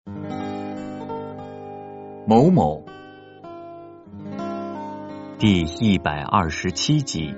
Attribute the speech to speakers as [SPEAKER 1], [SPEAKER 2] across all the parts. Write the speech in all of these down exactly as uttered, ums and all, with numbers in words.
[SPEAKER 1] 某某第一百二十七集。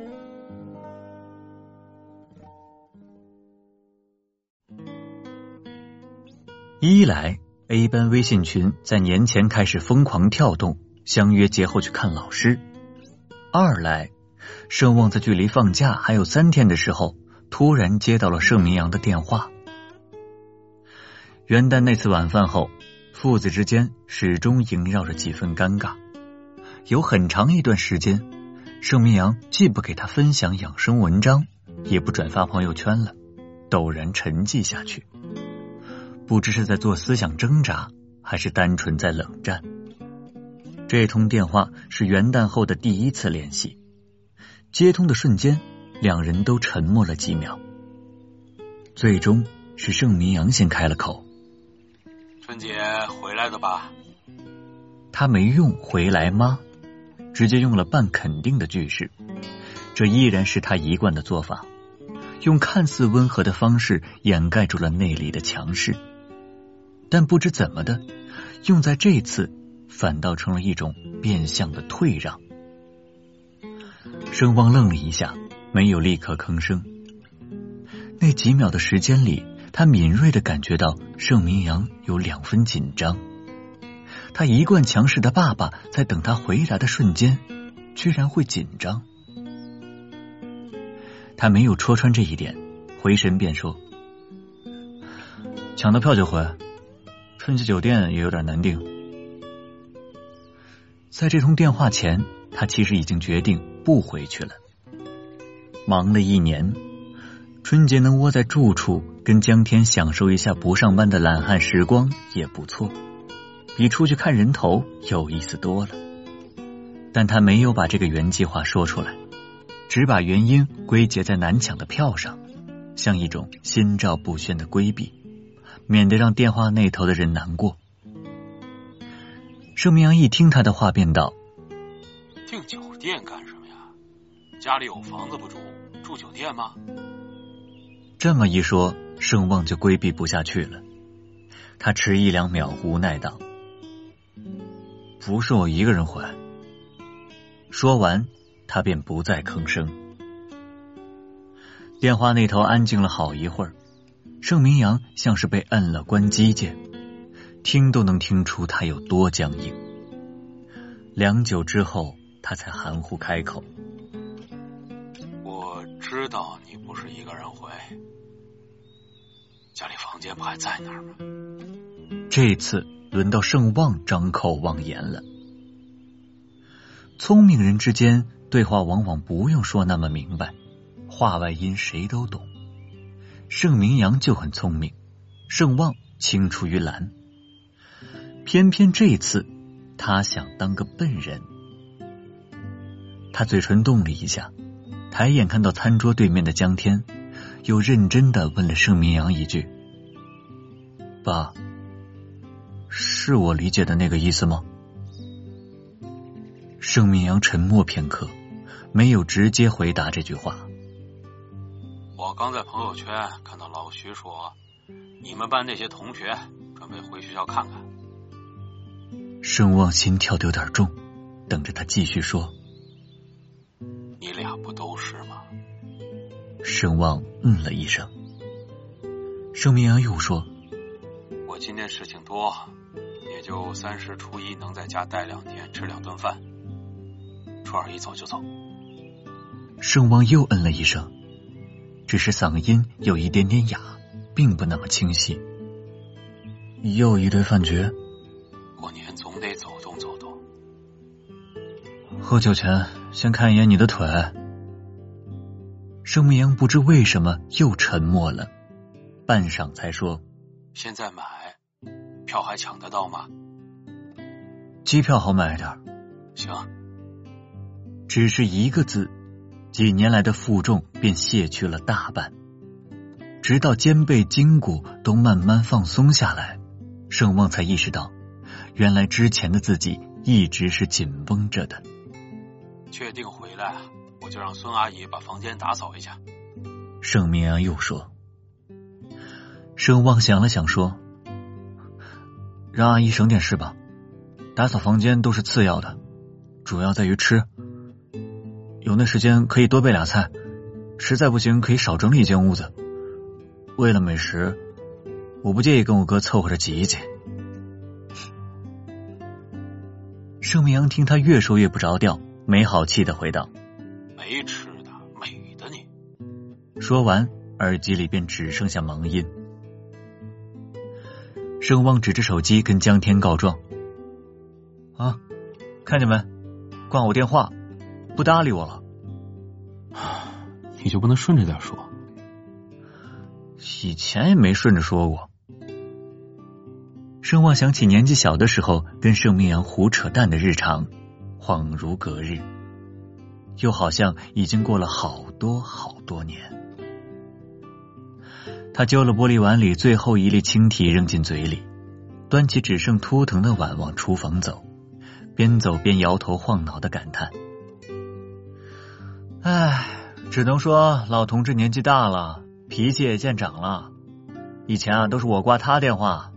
[SPEAKER 1] 一来 A 班微信群在年前开始疯狂跳动，相约节后去看老师。二来盛旺在距离放假还有三天的时候，突然接到了盛明阳的电话。元旦那次晚饭后，父子之间始终萦绕着几分尴尬。有很长一段时间，盛明阳既不给他分享养生文章，也不转发朋友圈了，陡然沉寂下去。不知是在做思想挣扎，还是单纯在冷战。这通电话是元旦后的第一次联系，接通的瞬间，两人都沉默了几秒。最终是盛明阳先开了口：
[SPEAKER 2] 春节回来的吧？
[SPEAKER 1] 他没用回来吗，直接用了半肯定的句式，这依然是他一贯的做法，用看似温和的方式掩盖住了内里的强势。但不知怎么的，用在这次反倒成了一种变相的退让。盛旺愣了一下，没有立刻吭声。那几秒的时间里，他敏锐地感觉到盛明阳有两分紧张。他一贯强势的爸爸在等他回答的瞬间居然会紧张。他没有戳穿这一点，回神便说：抢到票就回，春季酒店也有点难订。在这通电话前，他其实已经决定不回去了。忙了一年，春节能窝在住处跟江天享受一下不上班的懒汉时光也不错，比出去看人头有意思多了。但他没有把这个原计划说出来，只把原因归结在难抢的票上，像一种心照不宣的规避，免得让电话那头的人难过。盛明阳一听他的话便道：
[SPEAKER 2] 订酒店干什么呀？家里有房子不住，住酒店吗？
[SPEAKER 1] 这么一说，盛旺就规避不下去了。他迟一两秒，无奈道：不是我一个人回。说完，他便不再吭声。电话那头安静了好一会儿，盛明阳像是被摁了关机键，听都能听出他有多僵硬。良久之后，他才含糊开口：
[SPEAKER 2] 我知道你不是一个人回，家里房间不还在那儿吗？
[SPEAKER 1] 这次轮到盛旺张口妄言了。聪明人之间对话往往不用说那么明白，话外音谁都懂。盛明阳就很聪明，盛旺青出于蓝。偏偏这次他想当个笨人。他嘴唇动了一下，抬眼看到餐桌对面的江天，又认真地问了盛明阳一句：爸，是我理解的那个意思吗？盛明阳沉默片刻，没有直接回答这句话。
[SPEAKER 2] 我刚在朋友圈看到老徐说，你们班那些同学准备回学校看看。
[SPEAKER 1] 盛旺心跳得有点重，等着他继续说。
[SPEAKER 2] 你俩不都是吗？
[SPEAKER 1] 盛旺嗯了一声。盛明阳又说：
[SPEAKER 2] 我今天事情多，也就三十初一能在家待两天，吃两顿饭，初二一走就走。
[SPEAKER 1] 盛旺又嗯了一声，只是嗓音有一点点哑，并不那么清晰。又一堆饭局，
[SPEAKER 2] 过年总得走动走动。
[SPEAKER 1] 喝酒前先看一眼你的腿。盛明阳不知为什么又沉默了，半晌才说：
[SPEAKER 2] 现在买，票还抢得到吗？
[SPEAKER 1] 机票好买点。
[SPEAKER 2] 行。
[SPEAKER 1] 只是一个字，几年来的负重便卸去了大半。直到肩背筋骨都慢慢放松下来，盛旺才意识到，原来之前的自己一直是紧绷着的。
[SPEAKER 2] 确定回来，我就让孙阿姨把房间打扫一下。
[SPEAKER 1] 盛明阳又说。盛旺想了想说： 让阿姨省点事吧，打扫房间都是次要的，主要在于吃。有那时间可以多备俩菜，实在不行可以少整理一间屋子。为了美食，我不介意跟我哥凑合着挤一挤。盛明阳听他越说越不着调，没好气的回道：
[SPEAKER 2] 没吃的，美的你。
[SPEAKER 1] 说完，耳机里便只剩下忙音。盛旺指着手机跟江天告状：啊，看见没？挂我电话，不搭理我了。
[SPEAKER 2] 你就不能顺着点说？
[SPEAKER 1] 以前也没顺着说过。盛旺想起年纪小的时候跟盛明阳胡扯淡的日常，恍如隔日，又好像已经过了好多好多年。他揪了玻璃碗里最后一粒青提扔进嘴里，端起只剩秃腾的碗往厨房走，边走边摇头晃脑的感叹：唉，只能说老同志年纪大了，脾气也见长了。以前啊都是我挂他电话。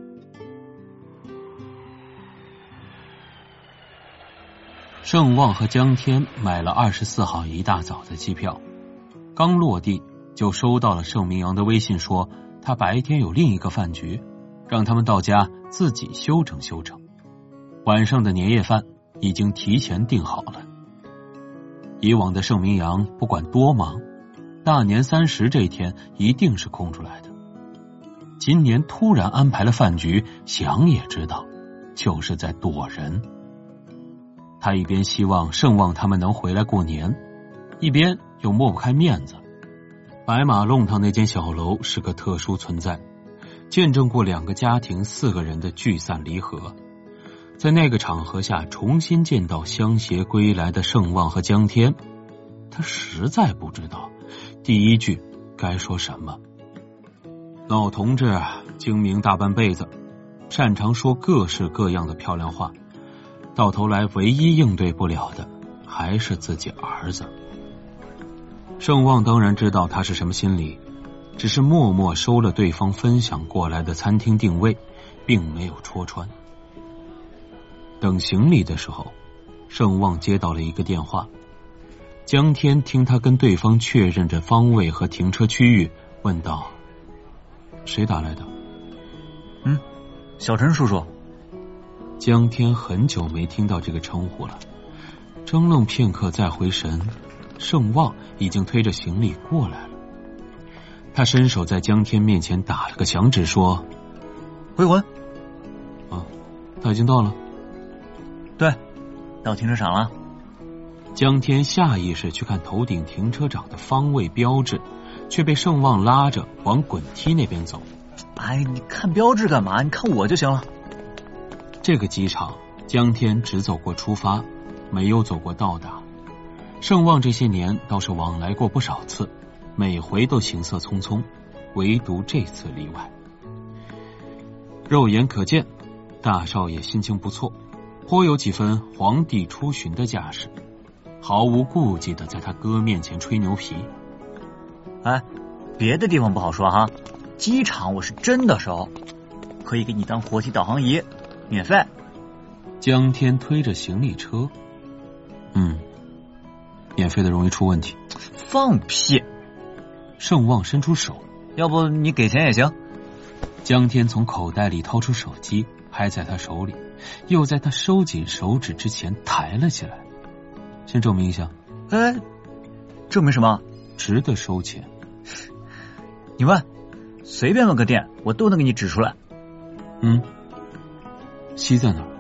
[SPEAKER 2] 盛旺和江天买了二十四号一大早的机票，刚落地就收到了盛明阳的微信，说他白天有另一个饭局，让他们到家自己休整休整。晚上的年夜饭已经提前订好了。以往的盛明阳不管多忙，大年三十这一天一定是空出来的。今年突然安排了饭局，想也知道就是在躲人。他一边希望盛旺他们能回来过年，一边又抹不开面子。白马弄堂那间小楼是个特殊存在，见证过两个家庭四个人的聚散离合。在那个场合下重新见到相携归来的盛旺和江天，他实在不知道第一句该说什么。老同志精明大半辈子，擅长说各式各样的漂亮话，到头来唯一应对不了的还是自己儿子。盛旺当然知道他是什么心理，只是默默收了对方分享过来的餐厅定位，并没有戳穿。等行李的时候，盛旺接到了一个电话。江天听他跟对方确认着方位和停车区域，问道：谁打来的？
[SPEAKER 1] 嗯，小陈叔叔。
[SPEAKER 2] 江天很久没听到这个称呼了，怔愣片刻再回神，盛旺已经推着行李过来了。他伸手在江天面前打了个响指，说：
[SPEAKER 1] 回魂。
[SPEAKER 2] 啊，他已经到了。
[SPEAKER 1] 对，到停车场了。
[SPEAKER 2] 江天下意识去看头顶停车场的方位标志，却被盛旺拉着往滚梯那边走。
[SPEAKER 1] 哎，你看标志干嘛？你看我就行了。
[SPEAKER 2] 这个机场江天只走过出发，没有走过到达。盛旺这些年倒是往来过不少次，每回都行色匆匆，唯独这次例外。肉眼可见，大少爷心情不错，颇有几分皇帝出巡的架势，毫无顾忌的在他哥面前吹牛皮。
[SPEAKER 1] 哎，别的地方不好说哈，机场我是真的熟，可以给你当活体导航仪，免费。
[SPEAKER 2] 江天推着行李车，嗯，免费的容易出问题。
[SPEAKER 1] 放屁！
[SPEAKER 2] 盛旺伸出手，
[SPEAKER 1] 要不你给钱也行。
[SPEAKER 2] 江天从口袋里掏出手机，拍在他手里，又在他收紧手指之前抬了起来。先证明一下。
[SPEAKER 1] 哎，证明什么？
[SPEAKER 2] 值得收钱。
[SPEAKER 1] 你问，随便问个店，我都能给你指出来。
[SPEAKER 2] 嗯，西在哪儿？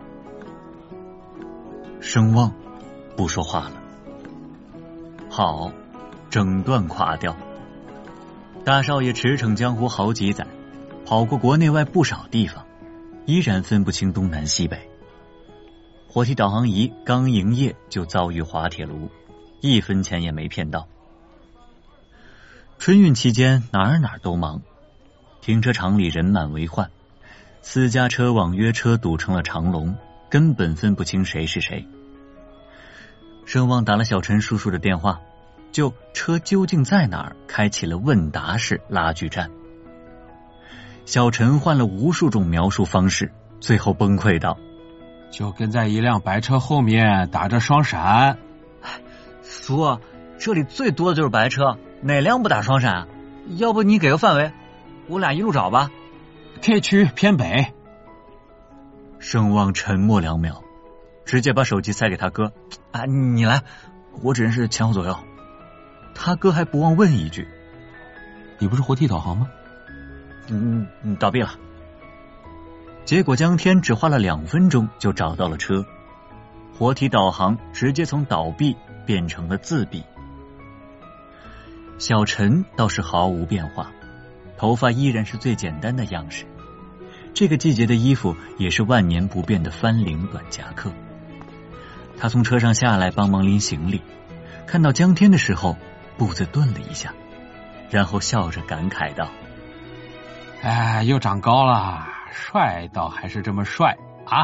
[SPEAKER 1] 盛旺不说话了。好，整段垮掉。大少爷驰骋江湖好几载，跑过国内外不少地方，依然分不清东南西北。活体导航仪刚营业就遭遇滑铁卢，一分钱也没骗到。春运期间哪儿哪儿都忙，停车场里人满为患，私家车网约车堵成了长龙，根本分不清谁是谁。盛旺打了小陈叔叔的电话，就车究竟在哪儿开启了问答式拉锯战。小陈换了无数种描述方式， 最后崩溃道：
[SPEAKER 2] 就跟在一辆白车后面打着双闪。
[SPEAKER 1] 叔，这里最多的就是白车，哪辆不打双闪？要不你给个范围，我俩一路找吧。
[SPEAKER 2] K 区偏北。
[SPEAKER 1] 盛旺沉默两秒，直接把手机塞给他哥：啊，你来，我只认识前后左右。他哥还不忘问一句：
[SPEAKER 2] 你不是活体导航吗？
[SPEAKER 1] 嗯，倒闭了。结果江天只花了两分钟就找到了车，活体导航直接从倒闭变成了自闭。小陈倒是毫无变化，头发依然是最简单的样式，这个季节的衣服也是万年不变的翻领短夹克。他从车上下来帮忙拎行李，看到江天的时候步子顿了一下，然后笑着感慨道：
[SPEAKER 2] 哎，又长高了，帅倒还是这么帅啊。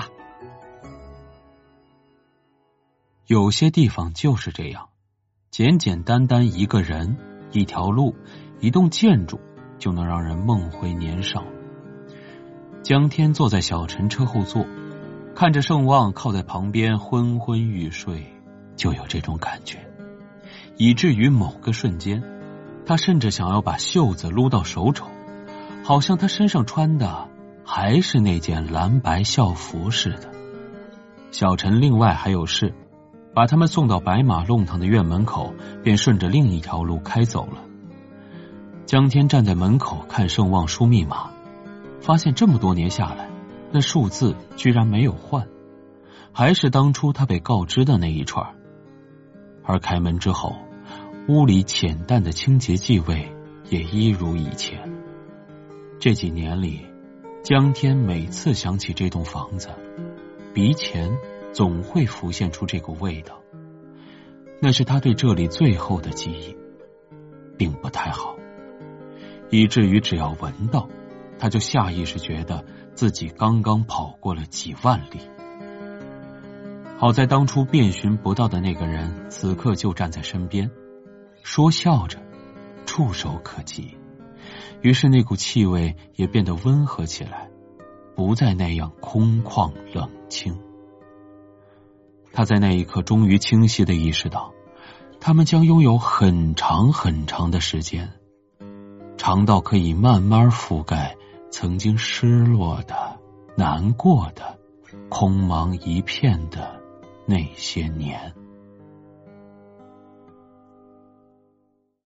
[SPEAKER 2] 有些地方就是这样，简简单单一个人、一条路、一栋建筑就能让人梦回年少。江天坐在小陈车后座，看着盛旺靠在旁边昏昏欲睡，就有这种感觉，以至于某个瞬间，他甚至想要把袖子撸到手肘，好像他身上穿的还是那件蓝白校服似的。小陈另外还有事，把他们送到白马弄堂的院门口，便顺着另一条路开走了。江天站在门口看盛旺输密码，发现这么多年下来，那数字居然没有换，还是当初他被告知的那一串。而开门之后，屋里浅淡的清洁气味也一如以前。这几年里，江天每次想起这栋房子，鼻前总会浮现出这股味道，那是他对这里最后的记忆，并不太好，以至于只要闻到，他就下意识觉得自己刚刚跑过了几万里。好在当初遍寻不到的那个人此刻就站在身边，说笑着，触手可及，于是那股气味也变得温和起来，不再那样空旷冷清。他在那一刻终于清晰地意识到，他们将拥有很长很长的时间，长到可以慢慢覆盖曾经失落的、难过的、空茫一片的那些年。